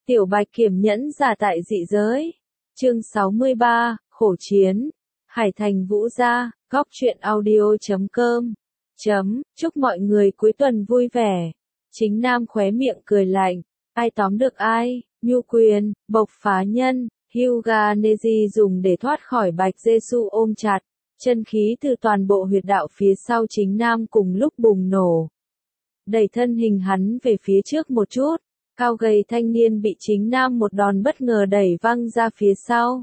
Tiểu Bạch Kiểm nhẫn giả tại dị giới. Chương 63, Khổ chiến. Hải Thành Vũ Gia, góc truyện audio.com. Chúc mọi người cuối tuần vui vẻ. Chính Nam khóe miệng cười lạnh. Ai tóm được ai? Nhu quyền, bộc phá nhân, Hyuga Neji dùng để thoát khỏi Bạch Giê-xu ôm chặt. Chân khí từ toàn bộ huyệt đạo phía sau Chính Nam cùng lúc bùng nổ. Đẩy thân hình hắn về phía trước một chút. Cao gầy thanh niên bị Chính Nam một đòn bất ngờ đẩy văng ra phía sau.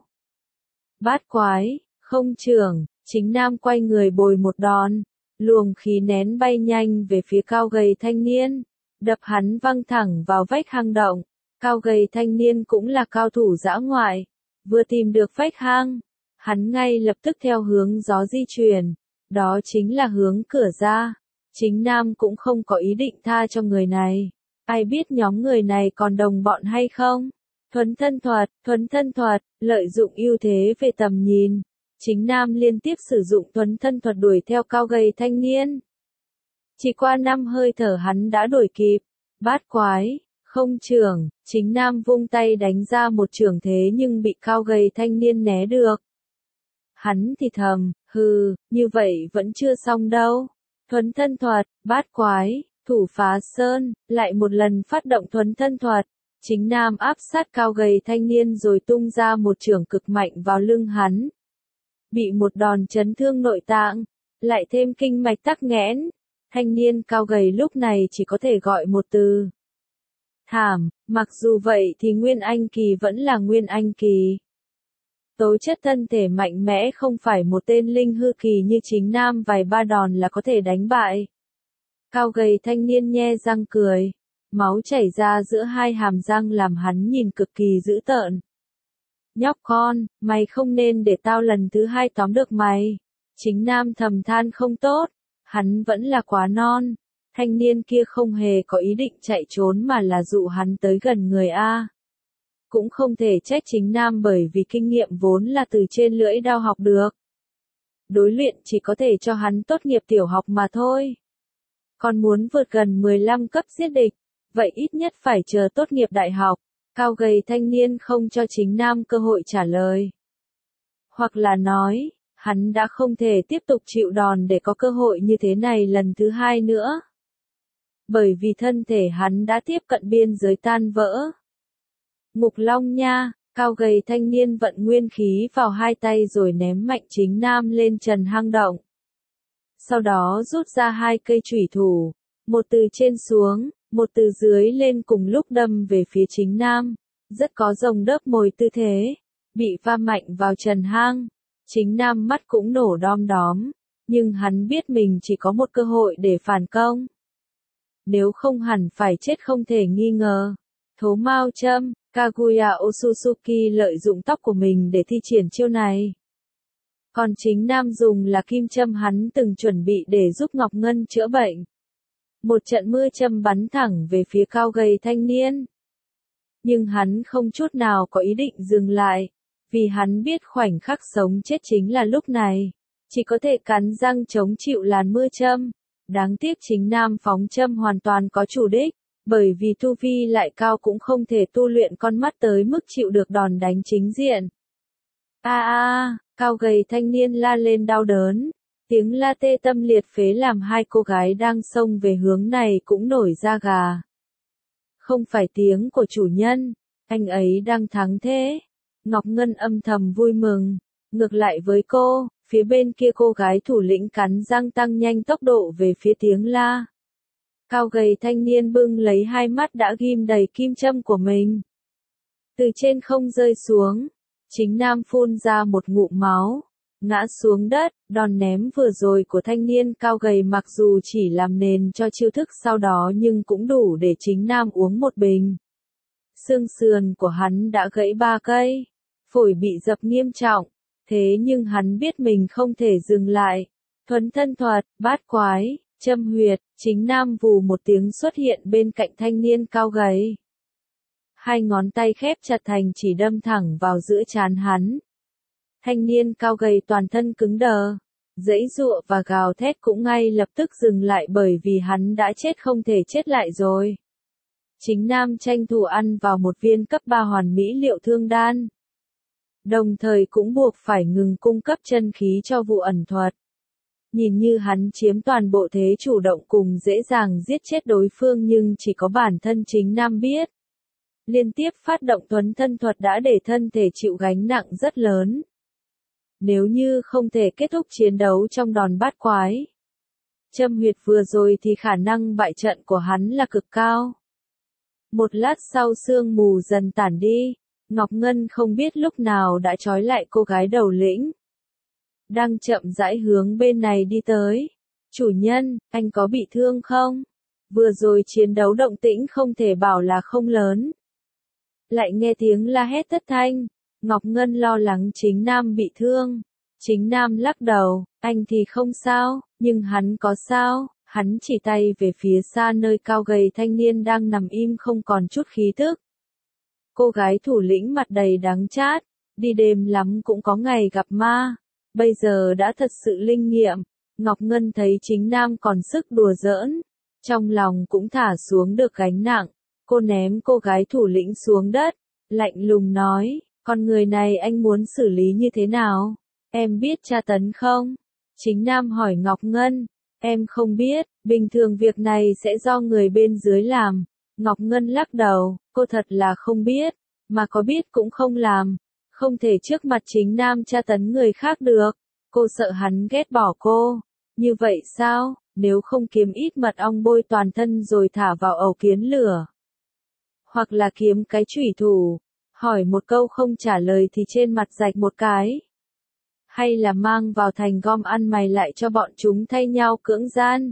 Bát quái, không trưởng, Chính Nam quay người bồi một đòn. Luồng khí nén bay nhanh về phía cao gầy thanh niên. Đập hắn văng thẳng vào vách hang động. Cao gầy thanh niên cũng là cao thủ dã ngoại. Vừa tìm được vách hang, hắn ngay lập tức theo hướng gió di chuyển. Đó chính là hướng cửa ra. Chính Nam cũng không có ý định tha cho người này. Ai biết nhóm người này còn đồng bọn hay không? Thuấn thân thuật, lợi dụng ưu thế về tầm nhìn. Chính Nam liên tiếp sử dụng thuấn thân thuật đuổi theo cao gầy thanh niên. Chỉ qua 5 hơi thở hắn đã đuổi kịp. Bát quái, không trưởng, Chính Nam vung tay đánh ra một chưởng thế nhưng bị cao gầy thanh niên né được. Hắn thì thầm, như vậy vẫn chưa xong đâu. Thuấn thân thuật, bát quái. Thủ phá sơn, lại một lần phát động thuấn thân thuật. Chính Nam áp sát cao gầy thanh niên rồi tung ra một chưởng cực mạnh vào lưng hắn. Bị một đòn chấn thương nội tạng, lại thêm kinh mạch tắc nghẽn. Thanh niên cao gầy lúc này chỉ có thể gọi một từ. Thảm, mặc dù vậy thì Nguyên Anh Kỳ vẫn là Nguyên Anh Kỳ. Tố chất thân thể mạnh mẽ không phải một tên linh hư kỳ như Chính Nam vài ba đòn là có thể đánh bại. Cao gầy thanh niên nhe răng cười. Máu chảy ra giữa hai hàm răng làm hắn nhìn cực kỳ dữ tợn. Nhóc con, mày không nên để tao lần thứ hai tóm được mày. Chính Nam thầm than không tốt. Hắn vẫn là quá non. Thanh niên kia không hề có ý định chạy trốn mà là dụ hắn tới gần người A. Cũng không thể trách Chính Nam bởi vì kinh nghiệm vốn là từ trên lưỡi đao học được. Đối luyện chỉ có thể cho hắn tốt nghiệp tiểu học mà thôi. Còn muốn vượt gần 15 cấp giết địch, vậy ít nhất phải chờ tốt nghiệp đại học. Cao gầy thanh niên không cho Chính Nam cơ hội trả lời. Hoặc là nói, hắn đã không thể tiếp tục chịu đòn để có cơ hội như thế này lần thứ hai nữa. Bởi vì thân thể hắn đã tiếp cận biên giới tan vỡ. Ngục Long nha, cao gầy thanh niên vận nguyên khí vào hai tay rồi ném mạnh Chính Nam lên trần hang động. Sau đó rút ra hai cây chủy thủ, một từ trên xuống, một từ dưới lên cùng lúc đâm về phía Chính Nam, rất có rồng đớp mồi tư thế, bị va mạnh vào trần hang. Chính Nam mắt cũng nổ đom đóm, nhưng hắn biết mình chỉ có một cơ hội để phản công. Nếu không hẳn phải chết không thể nghi ngờ. Thố Mao châm, Kaguya Otsutsuki lợi dụng tóc của mình để thi triển chiêu này. Còn Chính Nam dùng là kim châm hắn từng chuẩn bị để giúp Ngọc Ngân chữa bệnh. Một trận mưa châm bắn thẳng về phía cao gầy thanh niên. Nhưng hắn không chút nào có ý định dừng lại, vì hắn biết khoảnh khắc sống chết chính là lúc này. Chỉ có thể cắn răng chống chịu làn mưa châm. Đáng tiếc Chính Nam phóng châm hoàn toàn có chủ đích, bởi vì tu vi lại cao cũng không thể tu luyện con mắt tới mức chịu được đòn đánh chính diện. Cao gầy thanh niên la lên đau đớn, tiếng la tê tâm liệt phế làm hai cô gái đang xông về hướng này cũng nổi da gà. Không phải tiếng của chủ nhân, anh ấy đang thắng thế. Ngọc Ngân âm thầm vui mừng, ngược lại với cô, phía bên kia cô gái thủ lĩnh cắn răng tăng nhanh tốc độ về phía tiếng la. Cao gầy thanh niên bưng lấy hai mắt đã ghim đầy kim châm của mình. Từ trên không rơi xuống. Chính Nam phun ra một ngụm máu, ngã xuống đất. Đòn ném vừa rồi của thanh niên cao gầy mặc dù chỉ làm nền cho chiêu thức sau đó nhưng cũng đủ để Chính Nam uống một bình. Xương sườn của hắn đã gãy 3 cây, phổi bị dập nghiêm trọng, thế nhưng hắn biết mình không thể dừng lại. Thuấn thân thuật, bát quái, châm huyệt, Chính Nam vù một tiếng xuất hiện bên cạnh thanh niên cao gầy. Hai ngón tay khép chặt thành chỉ đâm thẳng vào giữa trán hắn. Thanh niên cao gầy toàn thân cứng đờ, giãy giụa và gào thét cũng ngay lập tức dừng lại bởi vì hắn đã chết không thể chết lại rồi. Chính Nam tranh thủ ăn vào một viên cấp 3 hoàn mỹ liệu thương đan. Đồng thời cũng buộc phải ngừng cung cấp chân khí cho vụ ẩn thuật. Nhìn như hắn chiếm toàn bộ thế chủ động cùng dễ dàng giết chết đối phương nhưng chỉ có bản thân Chính Nam biết. Liên tiếp phát động tuấn thân thuật đã để thân thể chịu gánh nặng rất lớn. Nếu như không thể kết thúc chiến đấu trong đòn bát quái châm huyệt vừa rồi thì khả năng bại trận của hắn là cực cao. Một lát sau sương mù dần tản đi, Ngọc Ngân không biết lúc nào đã trói lại cô gái đầu lĩnh. Đang chậm rãi hướng bên này đi tới. Chủ nhân, anh có bị thương không? Vừa rồi chiến đấu động tĩnh không thể bảo là không lớn. Lại nghe tiếng la hét thất thanh. Ngọc Ngân lo lắng Chính Nam bị thương. Chính Nam lắc đầu, anh thì không sao, nhưng hắn có sao? Hắn chỉ tay về phía xa nơi cao gầy thanh niên đang nằm im không còn chút khí tức. Cô gái thủ lĩnh mặt đầy đắng chát, đi đêm lắm cũng có ngày gặp ma. Bây giờ đã thật sự linh nghiệm. Ngọc Ngân thấy Chính Nam còn sức đùa giỡn, trong lòng cũng thả xuống được gánh nặng. Cô ném cô gái thủ lĩnh xuống đất, lạnh lùng nói, con người này anh muốn xử lý như thế nào? Em biết tra tấn không? Chính Nam hỏi Ngọc Ngân. Em không biết, bình thường việc này sẽ do người bên dưới làm. Ngọc Ngân lắc đầu, cô thật là không biết, mà có biết cũng không làm. Không thể trước mặt Chính Nam tra tấn người khác được. Cô sợ hắn ghét bỏ cô. Như vậy sao, nếu không kiếm ít mật ong bôi toàn thân rồi thả vào ầu kiến lửa? Hoặc là kiếm cái chủy thủ, hỏi một câu không trả lời thì trên mặt rạch một cái. Hay là mang vào thành gom ăn mày lại cho bọn chúng thay nhau cưỡng gian?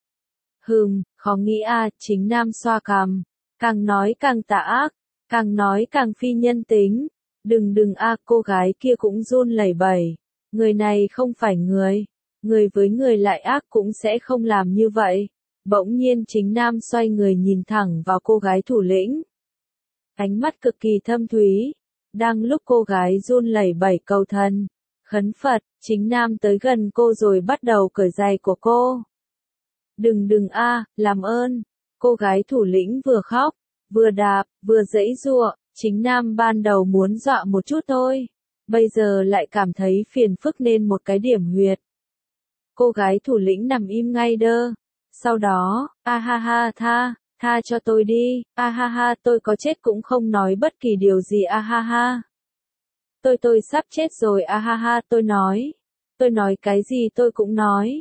Khó nghĩ à, Chính Nam xoa cằm. Càng nói càng tà ác, càng nói càng phi nhân tính. Đừng cô gái kia cũng run lẩy bẩy. Người này không phải người. Người với người lại ác cũng sẽ không làm như vậy. Bỗng nhiên Chính Nam xoay người nhìn thẳng vào cô gái thủ lĩnh. Ánh mắt cực kỳ thâm thúy. Đang lúc cô gái run lẩy bẩy cầu thần, khấn Phật, Chính Nam tới gần cô rồi bắt đầu cởi giày của cô. Đừng làm ơn. Cô gái thủ lĩnh vừa khóc, vừa đạp, vừa giãy giụa. Chính Nam ban đầu muốn dọa một chút thôi. Bây giờ lại cảm thấy phiền phức nên một cái điểm huyệt. Cô gái thủ lĩnh nằm im ngay đơ. Sau đó, tha cho tôi đi. Tôi có chết cũng không nói bất kỳ điều gì. Tôi sắp chết rồi. Tôi nói cái gì tôi cũng nói.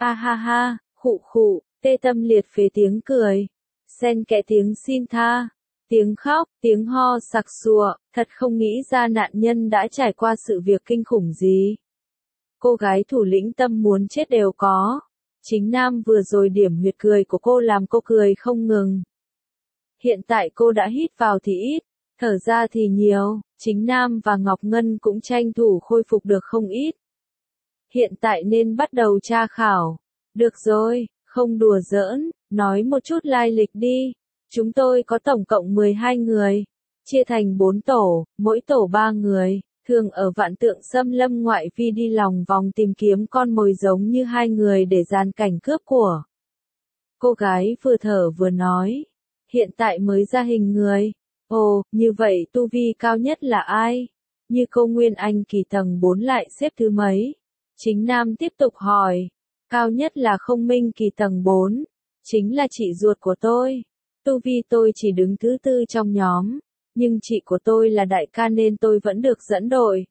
Khụ, tê tâm liệt phế tiếng cười. Xen kẽ tiếng xin tha. Tiếng khóc, tiếng ho sặc sụa, thật không nghĩ ra nạn nhân đã trải qua sự việc kinh khủng gì. Cô gái thủ lĩnh tâm muốn chết đều có. Chính Nam vừa rồi điểm huyệt cười của cô làm cô cười không ngừng. Hiện tại cô đã hít vào thì ít, thở ra thì nhiều. Chính Nam và Ngọc Ngân cũng tranh thủ khôi phục được không ít. Hiện tại nên bắt đầu tra khảo. Được rồi, không đùa giỡn, nói một chút lai lịch đi. Chúng tôi có tổng cộng 12 người, chia thành 4 tổ, mỗi tổ 3 người, thường ở Vạn Tượng Xâm Lâm ngoại vi đi lòng vòng tìm kiếm con mồi giống như 2 người để gian cảnh cướp của. Cô gái vừa thở vừa nói, hiện tại mới ra hình người. Ồ, như vậy tu vi cao nhất là ai? Như cô Nguyên Anh kỳ tầng 4 lại xếp thứ mấy? Chính Nam tiếp tục hỏi, cao nhất là Không Minh kỳ tầng 4, chính là chị ruột của tôi. Tu vi tôi chỉ đứng thứ 4 trong nhóm, nhưng chị của tôi là đại ca nên tôi vẫn được dẫn đội.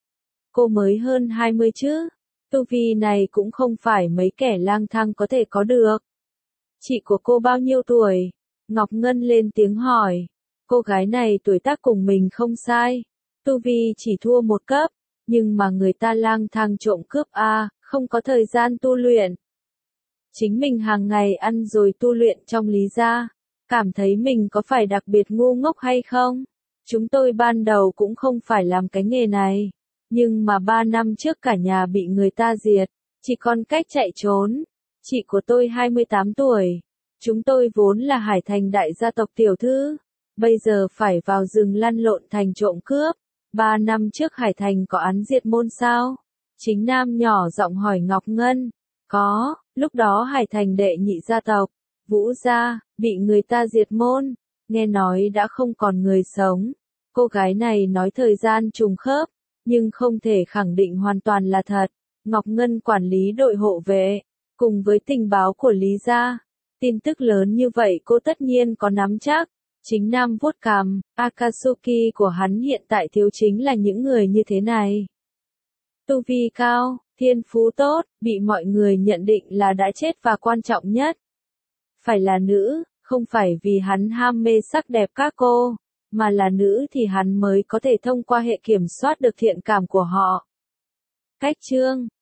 Cô mới hơn 20 chứ, tu vi này cũng không phải mấy kẻ lang thang có thể có được. Chị của cô bao nhiêu tuổi? Ngọc Ngân lên tiếng hỏi. Cô gái này tuổi tác cùng mình không sai, tu vi chỉ thua một cấp, nhưng mà người ta lang thang trộm cướp không có thời gian tu luyện. Chính mình hàng ngày ăn rồi tu luyện trong lý gia. Cảm thấy mình có phải đặc biệt ngu ngốc hay không? Chúng tôi ban đầu cũng không phải làm cái nghề này. Nhưng mà 3 năm trước cả nhà bị người ta diệt. Chỉ còn cách chạy trốn. Chị của tôi 28 tuổi. Chúng tôi vốn là Hải Thành đại gia tộc tiểu thư. Bây giờ phải vào rừng lăn lộn thành trộm cướp. 3 năm trước Hải Thành có án diệt môn sao? Chính Nam nhỏ giọng hỏi Ngọc Ngân. Có, lúc đó Hải Thành đệ nhị gia tộc, Vũ gia, bị người ta diệt môn. nghe nói đã không còn người sống. Cô gái này nói thời gian trùng khớp, nhưng không thể khẳng định hoàn toàn là thật. Ngọc Ngân quản lý đội hộ vệ, cùng với tình báo của Lý gia. Tin tức lớn như vậy cô tất nhiên có nắm chắc. Chính Nam vuốt cằm, Akatsuki của hắn hiện tại thiếu chính là những người như thế này. Tu vi cao, thiên phú tốt, bị mọi người nhận định là đã chết và quan trọng nhất. Phải là nữ, không phải vì hắn ham mê sắc đẹp các cô, mà là nữ thì hắn mới có thể thông qua hệ kiểm soát được thiện cảm của họ. Cách chương